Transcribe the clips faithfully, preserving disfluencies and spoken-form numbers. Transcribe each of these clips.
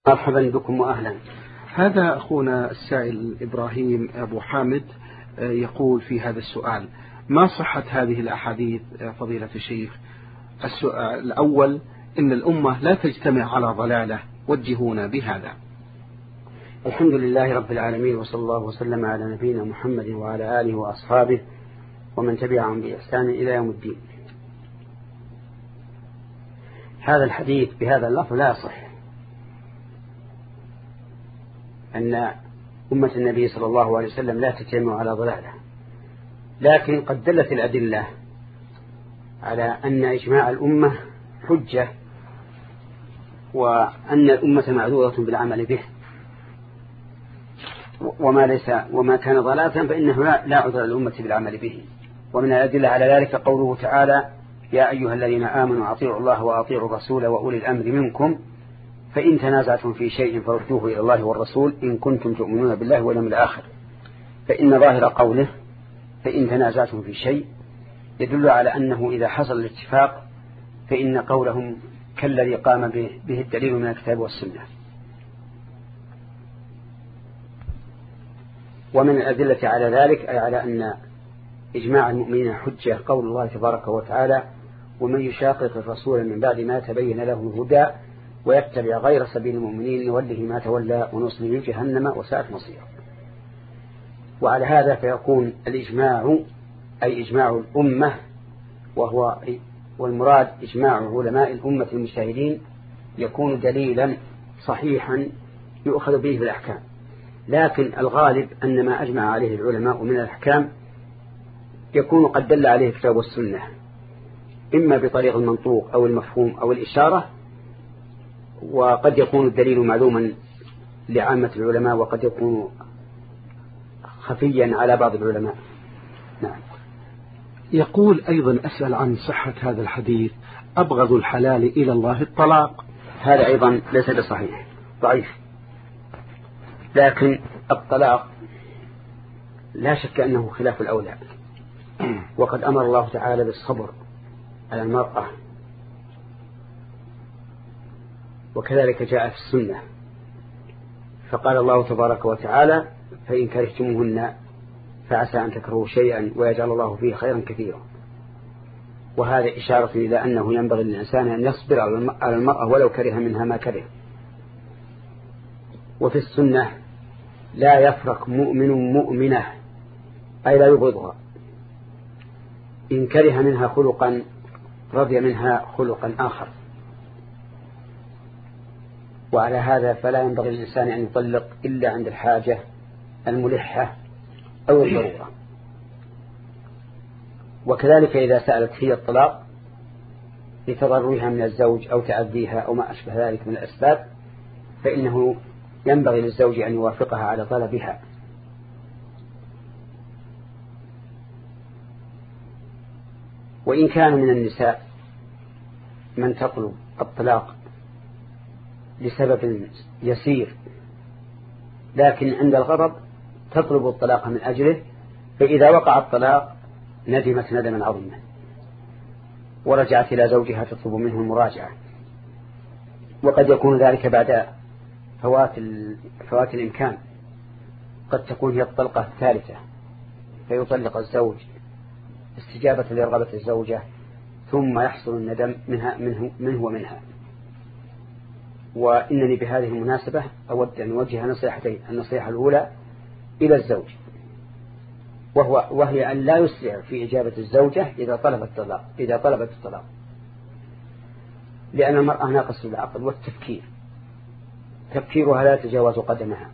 مرحبا بكم وأهلا. هذا أخونا السائل إبراهيم أبو حامد يقول في هذا السؤال: ما صحة هذه الأحاديث فضيلة الشيخ؟ السؤال الأول: إن الأمة لا تجتمع على ضلالة، وجهونا بهذا. الحمد لله رب العالمين، وصلى الله وسلم على نبينا محمد وعلى آله وأصحابه ومن تبعهم بإحسان إلى يوم الدين. هذا الحديث بهذا اللفظ لا يصح، أن أمة النبي صلى الله عليه وسلم لا تجتمع على ضلالة، لكن قد دلت الأدلة على أن إجماع الأمة حجة، وأن الأمة معذورة بالعمل به، وما ليس وما كان ضلالة فإنه لا عذر للأمة بالعمل به. ومن الأدلة على ذلك قوله تعالى: يا أيها الذين آمنوا أطيعوا الله وأطيعوا الرسول وأولي الأمر منكم فإن تنازعتم في شيء فردوه إلى الله والرسول إن كنتم تؤمنون بالله واليوم الآخر. فإن ظاهر قوله فإن تنازعتم في شيء يدل على أنه إذا حصل الاتفاق فإن قولهم كالذي قام به, به الدليل من الكتاب والسنة. ومن الأدلة على ذلك أي على أن إجماع المؤمنين حجة قول الله تبارك وتعالى: ومن يشاقق الرسول من بعد ما تبين له الهدى ويتبع غير سبيل المؤمنين نوله ما تولى ونصله جهنم وساءت مصيره. وعلى هذا فيكون الإجماع أي إجماع الأمة، وهو والمراد إجماع علماء الأمة المجتهدين، يكون دليلا صحيحا يؤخذ به في الأحكام. لكن الغالب أن ما أجمع عليه العلماء من الأحكام يكون قد دل عليه الكتاب والسنة، إما بطريق المنطوق أو المفهوم أو الإشارة، وقد يكون الدليل معلوما لعامة العلماء وقد يكون خفيا على بعض العلماء. نعم. يقول أيضا: أسأل عن صحة هذا الحديث: أبغض الحلال إلى الله الطلاق. هذا أيضا ليس بصحيح، ضعيف. لكن الطلاق لا شك أنه خلاف الأولى، وقد أمر الله تعالى بالصبر على المرأة، وكذلك جاء في السنة، فقال الله تبارك وتعالى: فإن كرهتموهن فعسى أن تكرهوا شيئا ويجعل الله فيه خيرا كثيرا. وهذا إشارة إلى أنه ينبغي للإنسان أن يصبر على المرأة ولو كره منها ما كره. وفي السنة: لا يفرق مؤمن مؤمنة، أي لا يبغضها، إن كره منها خلقا رضي منها خلقا آخر. وعلى هذا فلا ينبغي للإنسان أن يطلق إلا عند الحاجة الملحة أو الضرورة. وكذلك إذا سألت هي الطلاق لتضررها من الزوج أو تعذيها أو ما أشبه ذلك من الأسباب، فإنه ينبغي للزوج أن يوافقها على طلبها. وإن كان من النساء من تطلب الطلاق لسبب يسير، لكن عند الغضب تطلب الطلاق من أجله، فإذا وقع الطلاق ندمت ندما عظيما ورجعت إلى زوجها تطلب منه المراجعة. وقد يكون ذلك بعد فوات, فوات الإمكان، قد تكون هي الطلقة الثالثة فيطلق الزوج استجابة لرغبة الزوجة، ثم يحصل الندم منها منه, منه ومنها. وإنني بهذه المناسبة أود أن أوجه نصيحتين: النصيحة الأولى إلى الزوج، وهو وهي أن لا يسرع في إجابة الزوجة إذا طلبت الطلاق إذا طلبت الطلاق لأن المرأة ناقصة العقل والتفكير، تفكيرها لا يتجاوز قدمها،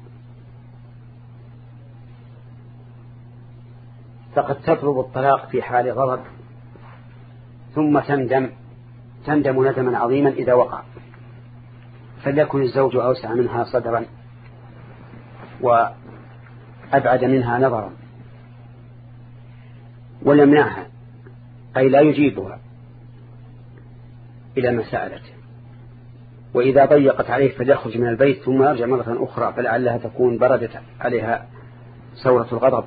فقد تطلب الطلاق في حال غضب ثم تندم تندم ندما عظيما إذا وقع. فليكن الزوج أوسع منها صدرا وأبعد منها نظرا، وليمنعها أي لا يجيبها إلى ما سألته. وإذا ضيقت عليه فليخرج من البيت ثم يرجع مرة أخرى، فلعلها تكون بردت عليها ثورة الغضب.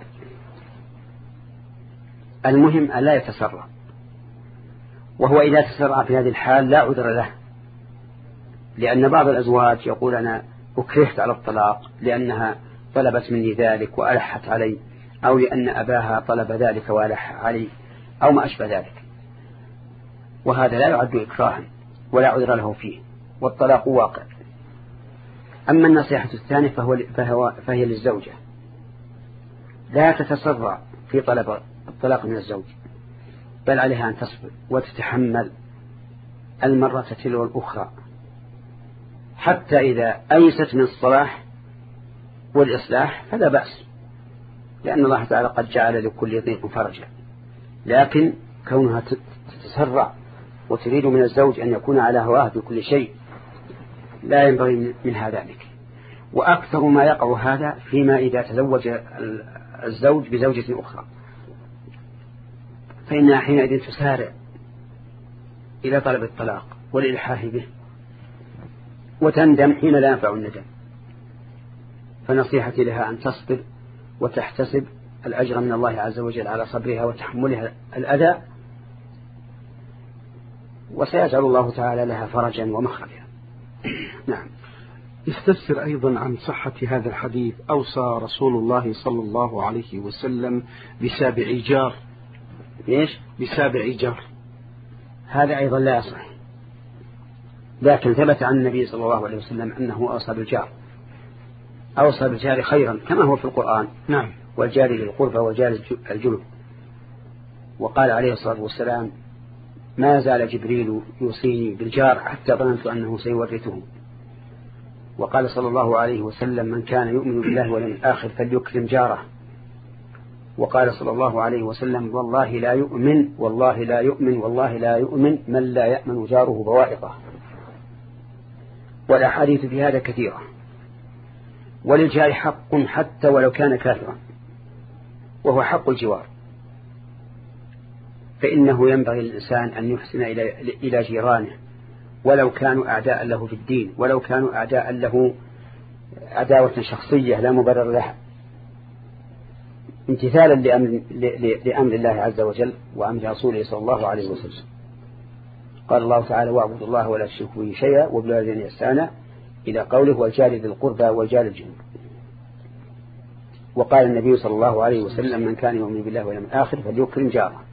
المهم أن لا يتسرع، وهو إذا تسرع في هذه الحال لا عذر له، لأن بعض الأزواج يقول أنا أكرهت على الطلاق لأنها طلبت مني ذلك وألحت علي، أو لأن أباها طلب ذلك وألح علي، أو ما أشبه ذلك، وهذا لا يعد إكراها ولا عذر له فيه، والطلاق واقع. أما النصيحة الثانية فهو فهو فهي للزوجة، لا تتسرع في طلب الطلاق من الزوج، بل عليها أن تصبر وتتحمل المرة تلو الأخرى حتى إذا أيست من الصلاح والإصلاح فلا بأس، لأن الله تعالى قد جعل لكل ضيق فرجا. لكن كونها تتسرع وتريد من الزوج أن يكون على هواه بكل شيء لا ينبغي منها ذلك. وأكثر ما يقع هذا فيما إذا تزوج الزوج بزوجة أخرى، فإنها حينئذ تسارع إلى طلب الطلاق والإلحاح به، وتندم حين لا ينفع الندم. فنصيحتي لها أن تصبر وتحتسب الأجر من الله عز وجل على صبرها وتحملها الأذى، وسيجعل الله تعالى لها فرجا ومخرجا. نعم. يستفسر أيضا عن صحة هذا الحديث: أوصى رسول الله صلى الله عليه وسلم بسابع جار. إيش؟ بسابع جار. هذا أيضا لا يصح، لكن ثبت عن النبي صلى الله عليه وسلم أنه أوصى بالجار، أوصى بالجار خيرا كما هو في القرآن. نعم. والجار للقربى والجار الجنب. وقال عليه الصلاة والسلام: ما زال جبريل يوصيني بالجار حتى ظننت أنه سيورثه. وقال صلى الله عليه وسلم: من كان يؤمن بالله واليوم الآخر فليكرم جاره. وقال صلى الله عليه وسلم: والله لا يؤمن والله لا يؤمن والله لا يؤمن من لا يأمن جاره بوائقه. والأحاديث في هذا كثيرة. وللجار حق حتى ولو كان كافرا، وهو حق الجوار، فإنه ينبغي للإنسان أن يحسن إلى جيرانه ولو كانوا أعداء له في الدين، ولو كانوا أعداء له عداوة شخصية لا مبرر لها، امتثالا لأمر, لأمر الله عز وجل وأمر رسوله صلى الله عليه وسلم. قال الله تعالى: واعبدوا الله ولا تشركوا به شيئا وبالوالدين إحسانا، إلى قوله: والجار ذي القربى والجار الجنب. وقال النبي صلى الله عليه وسلم: من كان يؤمن بالله واليوم الآخر فليكرم جاره.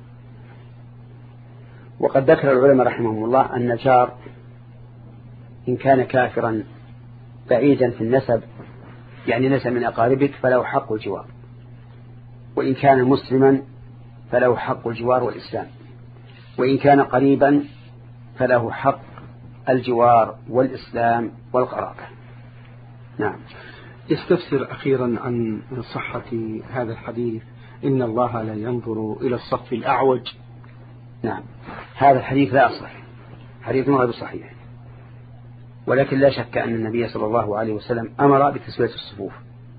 وقد ذكر العلماء رحمهم الله أن الجار إن كان كافرا بعيدا في النسب، يعني نسب من أقاربك، فله حق الجوار، وإن كان مسلما فله حق الجوار والإسلام، وإن كان قريبا فله حق الجوار والإسلام والقرابة. نعم. يستفسر أخيرا عن صحة هذا الحديث: إن الله لا ينظر إلى الصف الأعوج. نعم، هذا الحديث لا أصح، حديث غير صحيح، ولكن لا شك أن النبي صلى الله عليه وسلم أمر بتسوية الصفوف،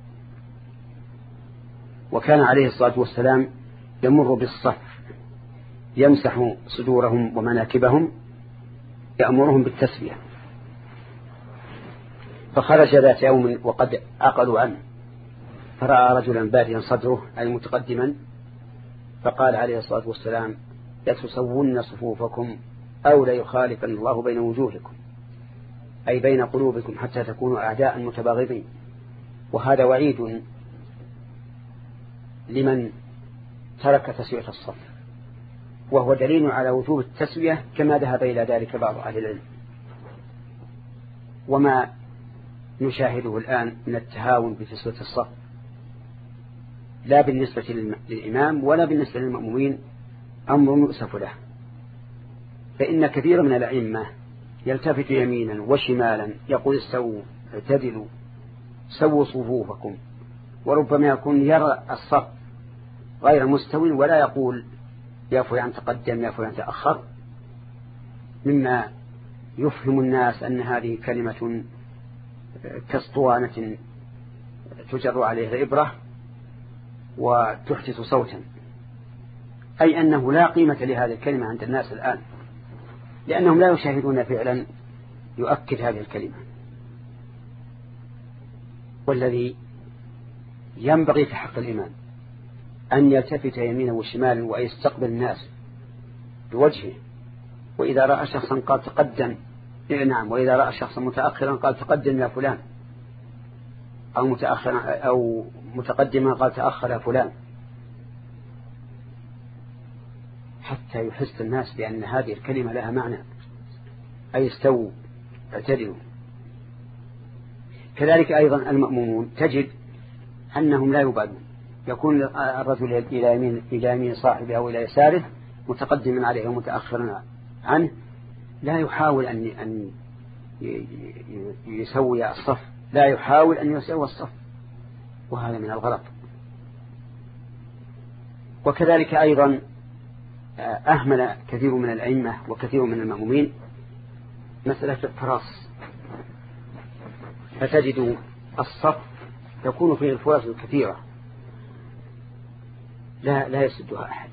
وكان عليه الصلاة والسلام يمر بالصف يمسح صدورهم ومناكبهم، يأمرهم بالتسوية. فخرج ذات يوم وقد عقلوا عنه، فرأى رجلا باديا صدره أي متقدما، فقال عليه الصلاة والسلام: لتسوون صفوفكم أو ليخالفن الله بين وجوهكم، أي بين قلوبكم، حتى تكونوا أعداء متباغضين. وهذا وعيد لمن ترك تسوية الصف، وهو دليل على وجوب التسوية كما ذهب إلى ذلك بعض أهل العلم. وما نشاهده الآن من التهاون بتسوية الصف لا بالنسبة للإمام ولا بالنسبة للمأمومين أمر يؤسف له، فإن كثير من الأئمة يلتفت يمينا وشمالا يقول: استووا اعتدلوا سووا صفوفكم، وربما يكون يرى الصف غير مستوي ولا يقول: يا فلان تقدم يا فلان تأخر، مما يفهم الناس أن هذه كلمة كاسطوانة تجر عليها الإبرة وتحدث صوتا، أي أنه لا قيمة لهذه الكلمة عند الناس الآن، لأنهم لا يشاهدون فعلا يؤكد هذه الكلمة. والذي ينبغي في حق الإمام أن يلتفت يمينا وشمالا ويستقبل الناس بوجهه، وإذا رأى شخصا قد تقدم نعم. وإذا رأى شخصا متأخرا قال تقدم يا فلان، أو متأخرا أو متقدما قال تأخر يا فلان، حتى يحس الناس بأن هذه الكلمة لها معنى، أي استووا اعتدلوا. كذلك أيضا المأمومون تجد أنهم لا يبالون، يكون الرجل إلى يمين إلى يمين صاحبه أو إلى يساره متقدما عليه ومتأخرا عنه، لا يحاول أن أن يسوي الصف، لا يحاول أن يسوي الصف، وهذا من الغلط. وكذلك أيضا أهمل كثير من الأئمة وكثير من المأمومين مسألة التراص، فتجد الصف يكون فيه الفرص الكثيرة لا لا يسدها أحد،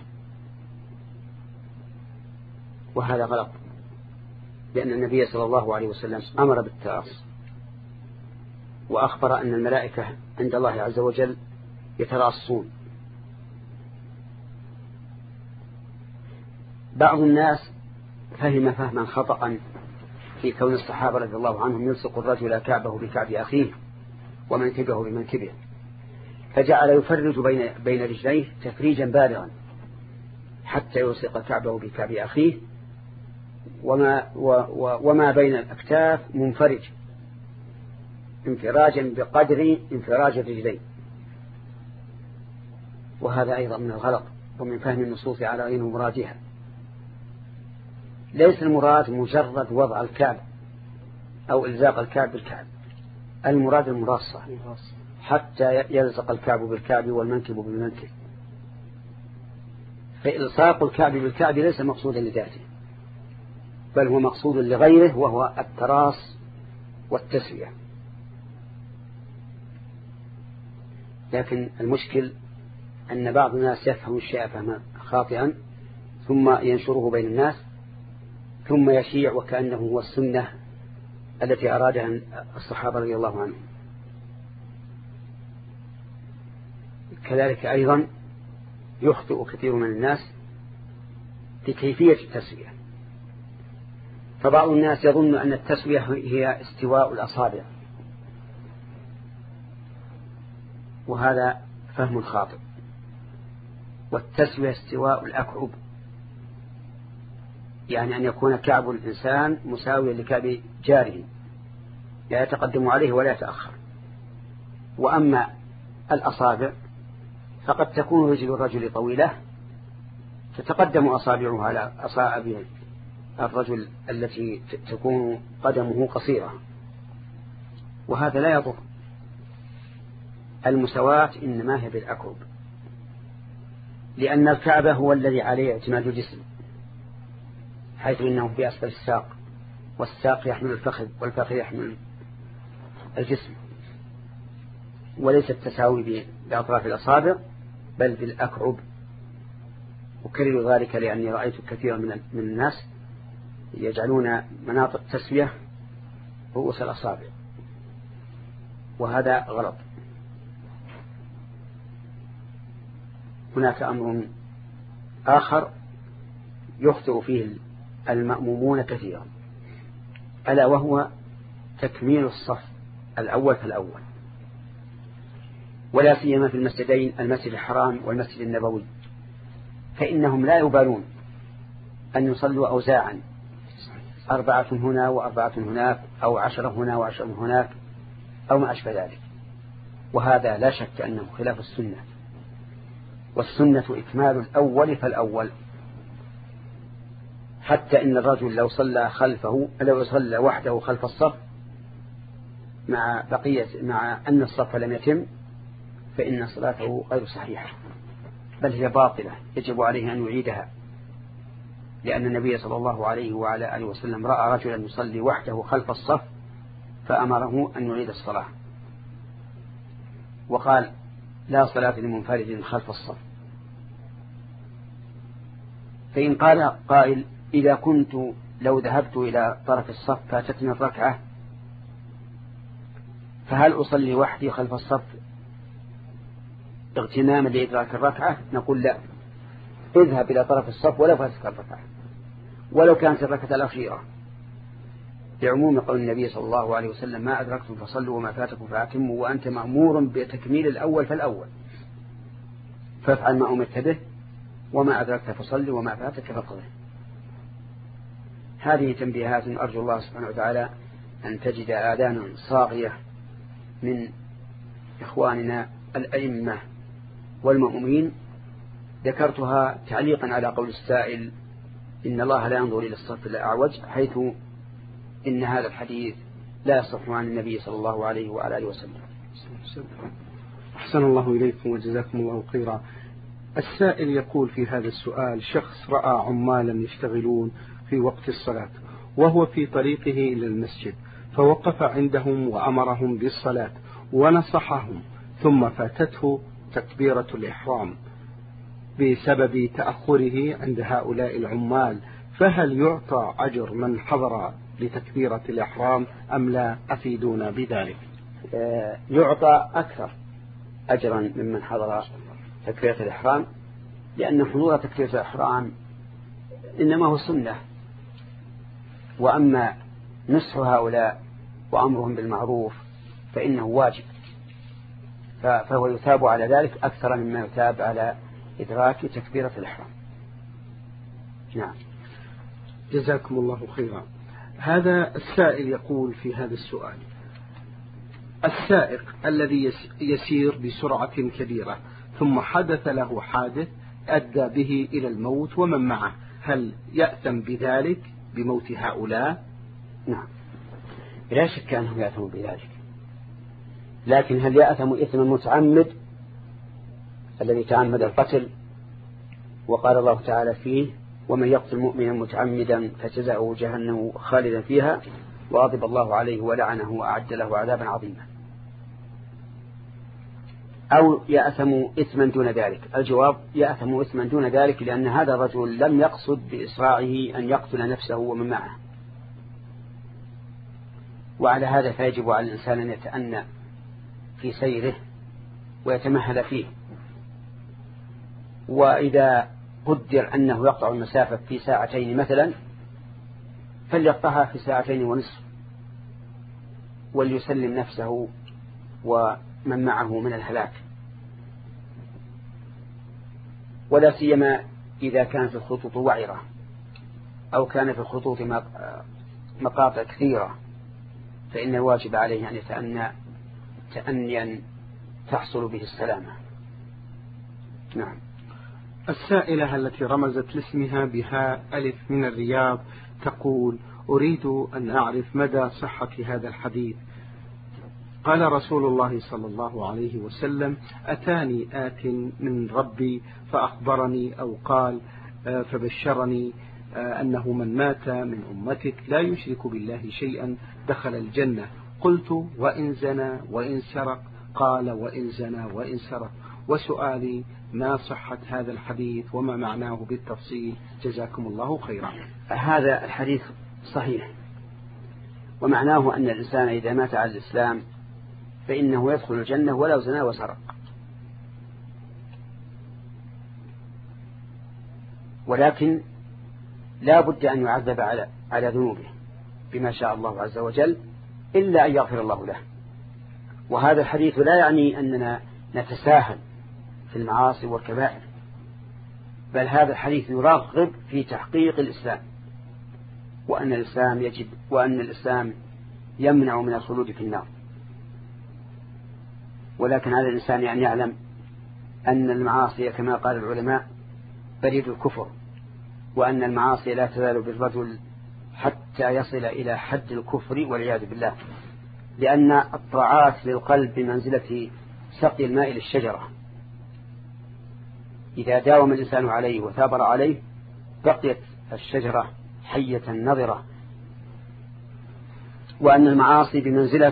وهذا غلط، لأن النبي صلى الله عليه وسلم أمر بالتراص، وأخبر أن الملائكة عند الله عز وجل يتراصون. بعض الناس فهم فهما خطأ في كون الصحابة رضي الله عنهم يلصق الرجل كعبه بكعب أخيه ومنكبه بمنكبه، فجعل يفرج بين بين رجليه تفريجا بالغا حتى يلصق كعبه بكعب أخيه، وما, وما بين الأكتاف منفرج انفراجا بقدر انفراج الرجلين، وهذا أيضا من الغلط ومن فهم النصوص على غير مرادها. ليس المراد مجرد وضع الكعب أو إلزاق الكعب بالكعب، المراد المراصة حتى يلزق الكعب بالكعب والمنكب بالمنكب. فإلصاق الكعب بالكعب ليس مقصودا لذاته، بل هو مقصود لغيره، وهو التراص والتسوية. لكن المشكل أن بعض الناس يفهم الشيء فهما خاطئا ثم ينشره بين الناس، ثم يشيع وكأنه هو السنة التي أرادها الصحابة رضي الله عنهم. كذلك أيضا يخطئ كثير من الناس في كيفية التسوية، فبعض الناس يظن أن التسوية هي استواء الأصابع، وهذا فهم خاطئ. والتسوية استواء الأكعب، يعني أن يكون كعب الإنسان مساويا لكعب جاره، لا يتقدم عليه ولا يتأخر. وأما الأصابع فقد تكون رجل الرجل طويلة تتقدم أصابعه على أصابع الرجل التي تكون قدمه قصيرة، وهذا لا يضر. المساواة إنما هي بالأكعب، لأن الكعبة هو الذي عليه اعتماد الجسم، حيث إنه في أسفل الساق، والساق يحمل الفخذ والفخذ يحمل الجسم، وليس التساوي بأطراف الأصابع بل بالأكعب. أكرر ذلك لأني رأيت كثيرا من الناس يجعلون مناط التسوية رؤوس الأصابع، وهذا غلط. هناك أمر آخر يخطئ فيه المأمومون كثيرا، ألا وهو تكميل الصف الأول فالأول، ولا سيما في المسجدين المسجد الحرام والمسجد النبوي، فإنهم لا يبالون أن يصلوا أوزاعا، أربعة هنا وأربعة هناك، أو عشرة هنا وعشرة هناك، أو ما أشبه ذلك، وهذا لا شك أنه خلاف السنة، والسنة إكمال الأول فالأول. حتى إن الرجل لو صلى خلفه لو صلى وحده خلف الصف مع بقية مع أن الصف لم يتم فإن صلاته غير صحيحة، بل هي باطلة، يجب عليه أن يعيدها، لأن النبي صلى الله عليه وعلى آله وسلم رأى رجلا يصلي وحده خلف الصف فأمره أن يعيد الصلاة، وقال لا صلاة لمنفرد خلف الصف. فإن قال قائل إذا كنت لو ذهبت إلى طرف الصف فاتتني الركعة فهل أصلي وحدي خلف الصف اغتناما لإدراك الركعة؟ نقول لا، اذهب إلى طرف الصف ولو فاتتك الركعة ولو كانت الركعة الأخيرة، لعموم قول النبي صلى الله عليه وسلم ما أدركتم فصلوا وما فاتكم فأتموا، وأنت مأمور بتكميل الأول فالأول، فافعل ما أمرت به وما أدركت فصل وما فاتك فقضه. هذه تنبيهات أرجو الله سبحانه وتعالى أن تجد آذانا صاغية من إخواننا الأئمة والمؤمنين، ذكرتها تعليقا على قول السائل إن الله لا ينظر إلى الصف الأعوج، حيث إن هذا الحديث لا يصح عن النبي صلى الله عليه وعلى آله وسلم. أحسن الله إليكم وجزاكم الله خيرا. السائل يقول في هذا السؤال: شخص رأى عمالا يشتغلون في وقت الصلاة وهو في طريقه إلى المسجد، فوقف عندهم وأمرهم بالصلاة ونصحهم، ثم فاتته تكبيرة الإحرام بسبب تأخره عند هؤلاء العمال، فهل يعطى أجر من حضر لتكبيرة الإحرام أم لا؟ أفيدونا بذلك. يعطى أكثر أجرا ممن حضر تكبيرة الإحرام، لأن حضور تكبيرة الإحرام إنما هو سنة، وأما نصح هؤلاء وأمرهم بالمعروف فإنه واجب، فهو يثاب على ذلك أكثر مما يثاب على إدراك تكبيرة الإحرام. نعم. جزاكم الله خيرا. هذا السائل يقول في هذا السؤال: السائق الذي يسير بسرعة كبيرة ثم حدث له حادث أدى به إلى الموت ومن معه، هل يأثم بذلك بموت هؤلاء؟ نعم، لا شك أنه يأثم بذلك، لكن هل يأثم إثم المتعمد الذي تعمد القتل؟ وقال الله تعالى فيه: ومن يقتل مؤمنا متعمدا فجزاؤه جهنم خالدا فيها وغضب الله عليه ولعنه وأعد له عذابا عظيما. أو يأثم إثما دون ذلك؟ الجواب: يأثم إثما دون ذلك، لأن هذا الرجل لم يقصد بإسراعه أن يقتل نفسه ومن معه، وعلى هذا فيجب على الإنسان أن يتأنى في سيره ويتمهل فيه، وإذا قدر أنه يقطع المسافة في ساعتين مثلا فليقطعها في ساعتين ونصف، وليسلم نفسه ومن معه من الهلاك، ولا سيما إذا كانت الخطوط وعرة أو كان في الخطوط مقاطع كثيرة، فإن الواجب عليه أن يتأنى تأنيا تحصل به السلامة. نعم. السائلة التي رمزت لاسمها بها ألف من الرياض تقول: أريد أن أعرف مدى صحة هذا الحديث. قال رسول الله صلى الله عليه وسلم: أتاني آت من ربي فأخبرني، أو قال فبشرني أنه من مات من أمتك لا يشرك بالله شيئا دخل الجنة. قلت: وإن زنى وإن سرق؟ قال: وإن زنى وإن سرق. وسؤالي: ما صحة هذا الحديث وما معناه بالتفصيل؟ جزاكم الله خيرا. هذا الحديث صحيح، ومعناه أن الإنسان إذا مات على الإسلام فإنه يدخل الجنة ولو زنى وسرق، ولكن لا بد أن يعذب على على ذنوبه بما شاء الله عز وجل، إلا أن يغفر الله له. وهذا الحديث لا يعني أننا نتساهل في المعاصي والكبائر، بل هذا الحديث يرغب في تحقيق الإسلام، وأن الإسلام يجب وأن الإسلام يمنع من الخلود في النار. ولكن على الإنسان أن يعلم أن المعاصي كما قال العلماء بريد الكفر، وأن المعاصي لا تزال بالرجل حتى يصل إلى حد الكفر والعياذ بالله، لأن الطاعات للقلب بمنزلة سقي الماء للشجرة، إذا داوم الإنسان عليه وثابر عليه بقيت الشجرة حية نظرة. وأن المعاصي بمنزلة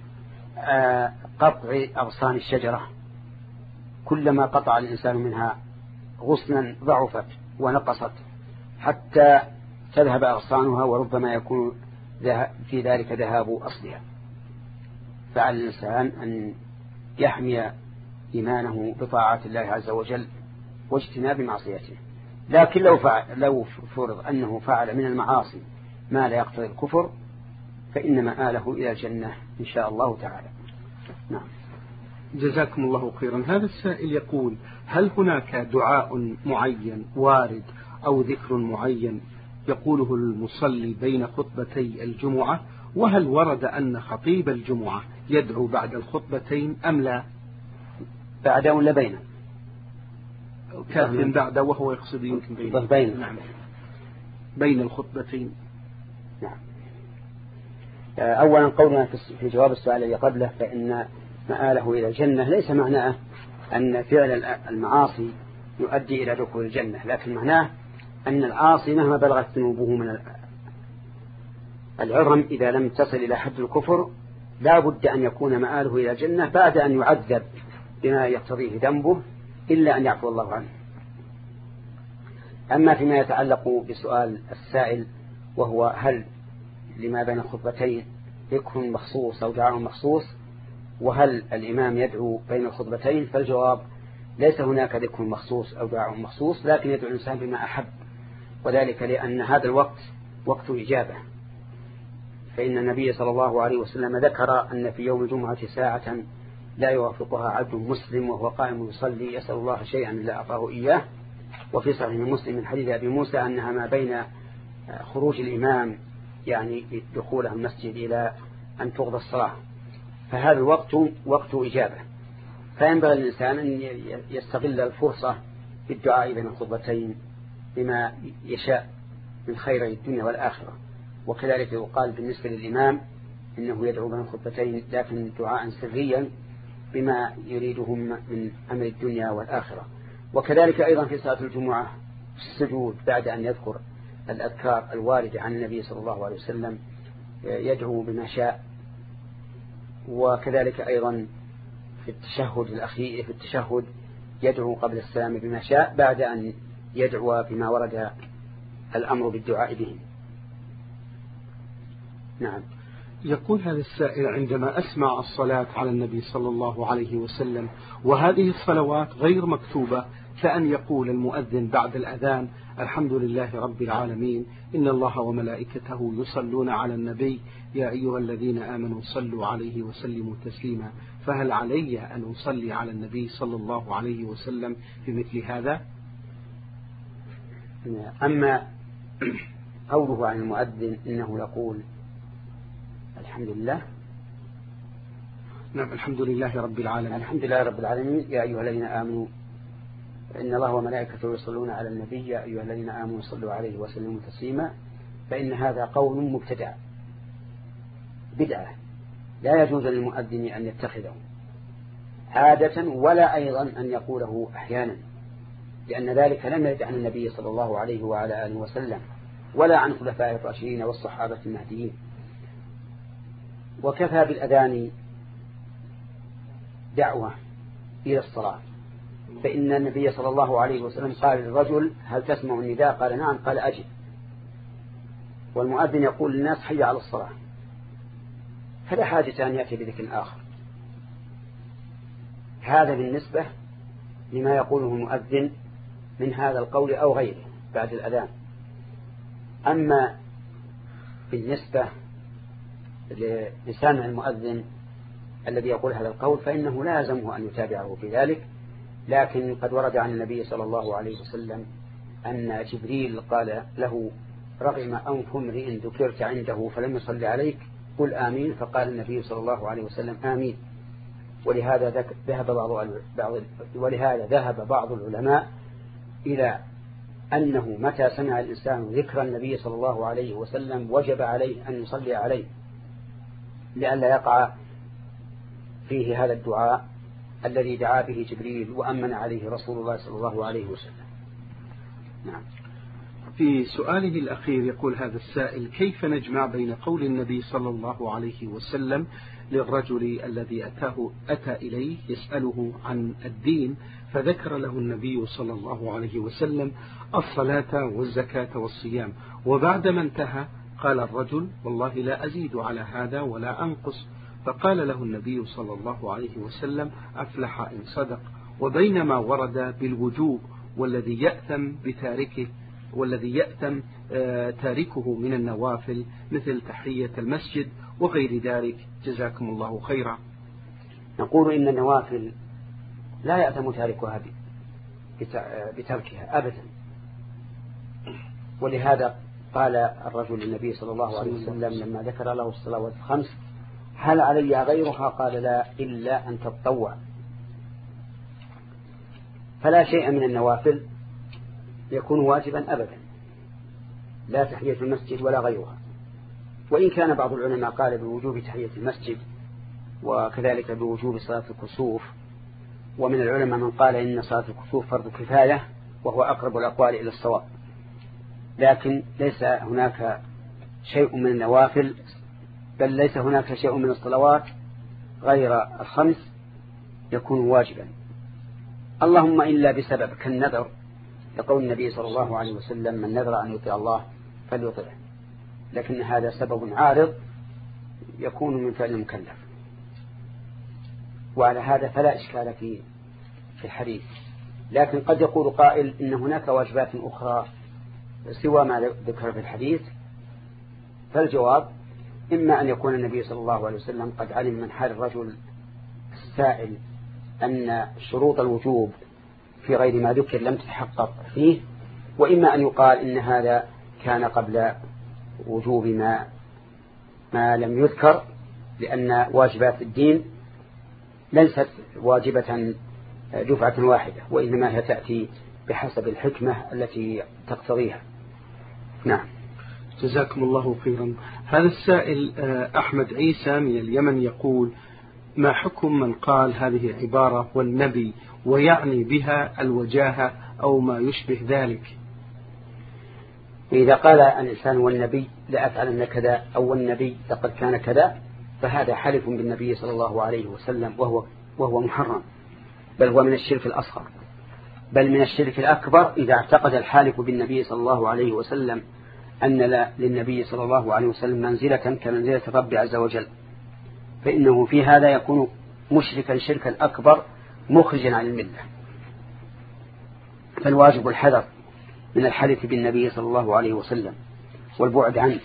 قطع أغصان الشجرة، كلما قطع الإنسان منها غصنا ضعفت ونقصت حتى تذهب أغصانها، وربما يكون في ذلك ذهاب أصلها. فعلى الإنسان أن يحمي إيمانه بطاعة الله عز وجل واجتناب معصيته. لكن لو فعل لو فرض أنه فعل من المعاصي ما لا يقتضي الكفر فإن مآله إلى الجنة إن شاء الله تعالى. نعم. جزاكم الله خيرا. هذا السائل يقول: هل هناك دعاء معين وارد أو ذكر معين يقوله المصلي بين خطبتي الجمعة؟ وهل ورد أن خطيب الجمعة يدعو بعد الخطبتين أم لا؟ بعد ولا بين؟ كافٍ بعد، وهو يقصد يمكن بين. بين. نعم. بين الخطبتين. نعم. أولا قولنا في جواب السؤال الذي قبله فإن مآله إلى الجنة ليس معناه أن فعل المعاصي يؤدي إلى دخول الجنة، لكن معناه أن العاصي مهما بلغت ذنوبه من العظم إذا لم تصل إلى حد الكفر لا بد أن يكون مآله إلى الجنة بعد أن يعذب بما يقتضيه ذنبه إلا أن يعفو الله عنه. أما فيما يتعلق بسؤال السائل وهو هل لما بين الخطبتين ذكر مخصوص أو دعاء مخصوص وهل الإمام يدعو بين الخطبتين، فالجواب ليس هناك ذكر مخصوص أو دعاء مخصوص، لكن يدعو الإنسان بما أحب، وذلك لأن هذا الوقت وقت إجابة. فإن النبي صلى الله عليه وسلم ذكر أن في يوم الجمعة ساعة لا يوافقها عبد مسلم وهو قائم يصلي يسأل الله شيئا إلا أعطاه إياه. وفي صحيح مسلم من حديث أبي موسى أنها ما بين خروج الإمام يعني دخوله المسجد إلى أن تقضى الصلاة، فهذا الوقت وقت إجابة، فينبغي للإنسان أن يستغل الفرصة بالدعاء بين الخطبتين بما يشاء من خير الدنيا والآخرة. وكذلك يقال بالنسبة للإمام إنه يدعو بين الخطبتين لكن دعاء سريا بما يريدهم من أمر الدنيا والآخرة. وكذلك أيضا في صلاة الجمعة السجود بعد أن يذكر الأذكار الواردة عن النبي صلى الله عليه وسلم يدعو بما شاء. وكذلك أيضا في التشهد الأخير في التشهد يدعو قبل السلام بما شاء بعد أن يدعو بما ورد الأمر بالدعاء به. نعم. يقول هذا السائل: عندما أسمع الصلاة على النبي صلى الله عليه وسلم وهذه الصلوات غير مكتوبة كأن يقول المؤذن بعد الأذان: الحمد لله رب العالمين إن الله وملائكته يصلون على النبي يا أيها الذين آمنوا صلوا عليه وسلموا تسليما، فهل علي أن أصلي على النبي صلى الله عليه وسلم بمثل هذا؟ أما قوله عن المؤذن إنه يقول الحمد لله نعم الحمد لله رب العالمين الحمد لله رب العالمين يا أيها الذين آمنوا إن الله وملائكته يصلون على النبي يا أيها الذين آمنوا صلوا عليه وسلموا تسليما، فإن هذا قول مبتدع بدعة لا يجوز للمؤذن أن يتخذه عادة ولا أيضا أن يقوله أحيانا، لأن ذلك لم يرد عن النبي صلى الله عليه وعلى آله وسلم ولا عن خلفاء الراشدين والصحابة المهديين. وكفى بالأذان دعوة إلى الصلاة، فإن النبي صلى الله عليه وسلم قال للرجل هل تسمع النداء؟ قال نعم، قال أجب. والمؤذن يقول للناس حي على الصلاة، فلا حاجة أن يأتي بذكر آخر. هذا بالنسبة لما يقوله المؤذن من هذا القول أو غيره بعد الأذان. أما بالنسبة لسامع المؤذن الذي يقول هذا القول فإنه لا يلزمه أن يتابعه في ذلك، لكن قد ورد عن النبي صلى الله عليه وسلم أن جبريل قال له رغم أنف امرئ ذكرت عنده فلم يصلي عليك قل آمين، فقال النبي صلى الله عليه وسلم آمين. ولهذا ذهب بعض ولهذا ذهب بعض العلماء إلى أنه متى سمع الإنسان ذكر النبي صلى الله عليه وسلم وجب عليه أن يصلي عليه لئلا يقع فيه هذا الدعاء الذي دعا به جبريل وأمن عليه رسول الله صلى الله عليه وسلم. نعم. في سؤاله الأخير يقول هذا السائل: كيف نجمع بين قول النبي صلى الله عليه وسلم للرجل الذي أتاه أتى إليه يسأله عن الدين فذكر له النبي صلى الله عليه وسلم الصلاة والزكاة والصيام، وبعدما انتهى قال الرجل والله لا أزيد على هذا ولا أنقص، فقال له النبي صلى الله عليه وسلم أفلح إن صدق، وبينما ورد بالوجوب والذي يأثم بتاركه والذي يأثم تاركه من النوافل مثل تحية المسجد وغير ذلك؟ جزاكم الله خيرا. نقول إن النوافل لا يأثم تاركها بتركها أبدا، ولهذا قال الرجل للنبي صلى الله عليه وسلم لما ذكر له الصلوات الخمس: هل علي غيرها؟ قال: لا، إلا أن تتطوع. فلا شيء من النوافل يكون واجبا أبدا، لا تحية المسجد ولا غيرها. وإن كان بعض العلماء قال بوجوب تحية المسجد وكذلك بوجوب صلاة الكسوف، ومن العلماء من قال إن صلاة الكسوف فرض كفاية وهو أقرب الأقوال إلى الصواب، لكن ليس هناك شيء من النوافل، بل ليس هناك شيء من الصلوات غير الخمس يكون واجبا، اللهم إلا بسبب كالنذر، لقول النبي صلى الله عليه وسلم: من نذر أن يطيع الله فليطيعه، لكن هذا سبب عارض يكون من فعل المكلف، وعلى هذا فلا إشكال في في الحديث. لكن قد يقول قائل إن هناك واجبات أخرى سوى ما ذكر في الحديث، فالجواب: إما أن يكون النبي صلى الله عليه وسلم قد علم من حال الرجل السائل أن شروط الوجوب في غير ما ذكر لم تتحقق فيه، وإما أن يقال إن هذا كان قبل وجوب ما ما لم يذكر، لأن واجبات الدين ليست واجبة دفعة واحدة، وإنما هي تأتي بحسب الحكمة التي تقتضيها. نعم. جزاكم الله خيرا. هذا السائل أحمد عيسى من اليمن يقول: ما حكم من قال هذه عبارة والنبي ويعني بها الوجاهة أو ما يشبه ذلك؟ إذا قال الإنسان والنبي لأفعلن كذا أو النبي لقد كان كذا، فهذا حلف بالنبي صلى الله عليه وسلم، وهو, وهو محرم، بل هو من الشرك الأصغر، بل من الشرك الأكبر إذا اعتقد الحالف بالنبي صلى الله عليه وسلم أن للنبي صلى الله عليه وسلم منزلة كمنزلة الرب عز وجل، فإنه في هذا يكون مشركا شركا أكبر مخرجا عن الملة. فالواجب الحذر من الحلف بالنبي صلى الله عليه وسلم والبعد عنه،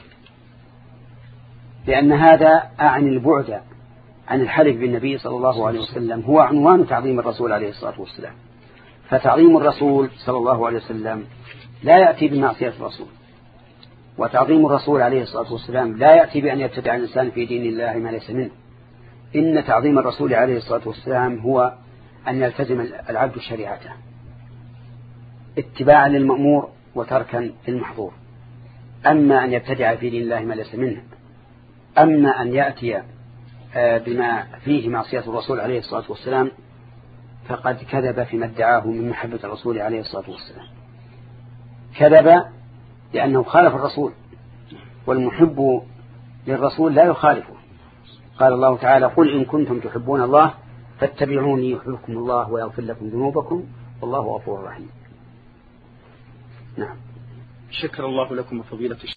لأن هذا أعني البعد عن الحلف بالنبي صلى الله عليه وسلم هو عنوان تعظيم الرسول عليه الصلاة والسلام. فتعظيم الرسول صلى الله عليه وسلم لا يأتي بمعصية الرسول، وتعظيم الرسول عليه الصلاة والسلام لا يأتي بأن يبتدع الإنسان في دين الله ما ليس منه. إن تعظيم الرسول عليه الصلاة والسلام هو أن يلتزم العبد شريعته اتباعا للمأمور وتركا للمحظور. أما أن يبتدع في دين الله ما ليس منه، أما أن يأتي بما فيه معصية الرسول عليه الصلاة والسلام، فقد كذب فيما ادعاه من محبة الرسول عليه الصلاة والسلام. كذب لأنه خالف الرسول، والمحب للرسول لا يخالفه. قال الله تعالى: قل إن كنتم تحبون الله فاتبعوني يحببكم الله ويغفر لكم ذنوبكم والله غفور رحيم. نعم. شكر الله لكم فضيلة